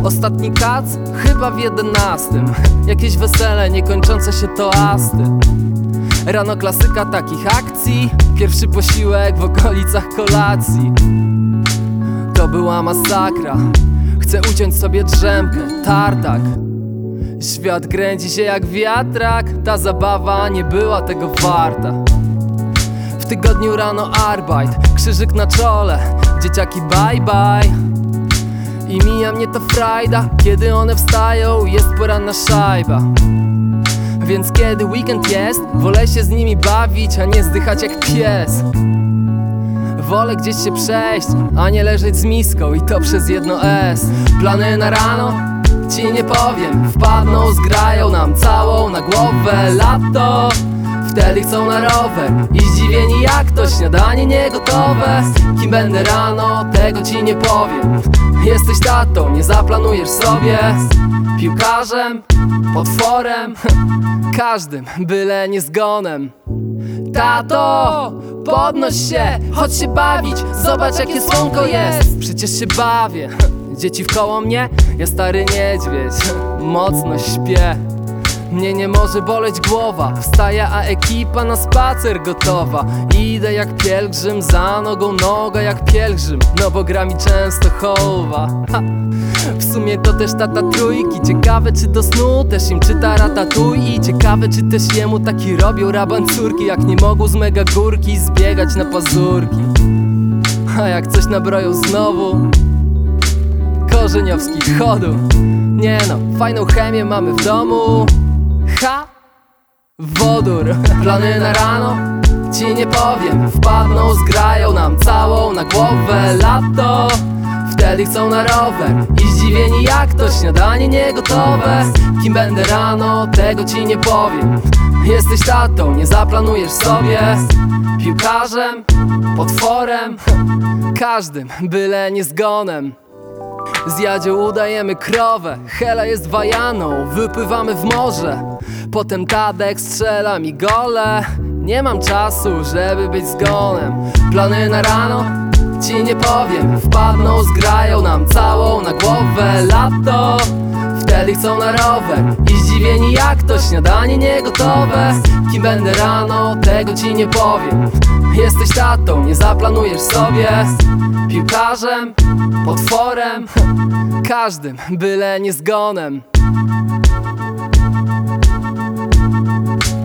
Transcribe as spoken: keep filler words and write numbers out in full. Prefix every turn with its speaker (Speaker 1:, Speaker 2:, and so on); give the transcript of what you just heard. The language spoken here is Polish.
Speaker 1: Ostatni kac? Chyba w jedenastym. Jakieś wesele, niekończące się toasty. Rano klasyka takich akcji. Pierwszy posiłek w okolicach kolacji. To była masakra. Chcę uciąć sobie drzemkę, tartak. Świat kręci się jak wiatrak. Ta zabawa nie była tego warta. W tygodniu rano arbeit, krzyżyk na czole, dzieciaki bye bye. I mija mnie ta frajda, kiedy one wstają, jest poranna szajba. Więc kiedy weekend jest, wolę się z nimi bawić, a nie zdychać jak pies. Wolę gdzieś się przejść, a nie leżeć z miską i to przez jedno S. Plany na rano? Ci nie powiem. Wpadną, zgrają nam całą na głowę. Lato, wtedy chcą na rower i zdziwieni jak to śniadanie nie gotowe. Kim będę rano, tego ci nie powiem. Jesteś tatą, nie zaplanujesz sobie. Piłkarzem, potworem, każdym, byle nie zgonem. Tato, podnoś się, chodź się bawić, zobacz jakie słonko jest. Przecież się bawię, dzieci wkoło mnie, ja stary niedźwiedź, mocno śpię. Mnie nie może boleć głowa, wstaję, a ekipa na spacer gotowa. Idę jak pielgrzym, za nogą noga jak pielgrzym, no bo gra mi Częstochowa. Ha. W sumie to też tata trójki. Ciekawe czy do snu też im czyta Ratatouille. I ciekawe czy też jemu taki robią raban córki, jak nie mogą z mega górki zbiegać na pazurki. A jak coś nabroją znowu Korzeniowski chodu. Nie no, fajną chemię mamy w domu. Ha! Wodór. Plany na rano? Ci nie powiem. Wpadną, zgrają nam całą na głowę. Lato, wtedy chcą na rower i zdziwieni jak to śniadanie nie gotowe. Kim będę rano, tego ci nie powiem. Jesteś tatą, nie zaplanujesz sobie. Piłkarzem, potworem, każdym, byle nie zgonem. Z Jadzią udajemy krowę, Hela jest wajaną, wypływamy w morze. Potem Tadek strzela mi gole. Nie mam czasu, żeby być zgonem. Plany na rano? Ci nie powiem. Wpadną, zgrają nam całą na głowę. Lato, wtedy chcą na rower i zdziwieni jak to śniadanie nie gotowe. Kim będę rano, tego ci nie powiem. Jesteś tatą, nie zaplanujesz sobie. Piłkarzem, potworem, każdym, byle nie zgonem.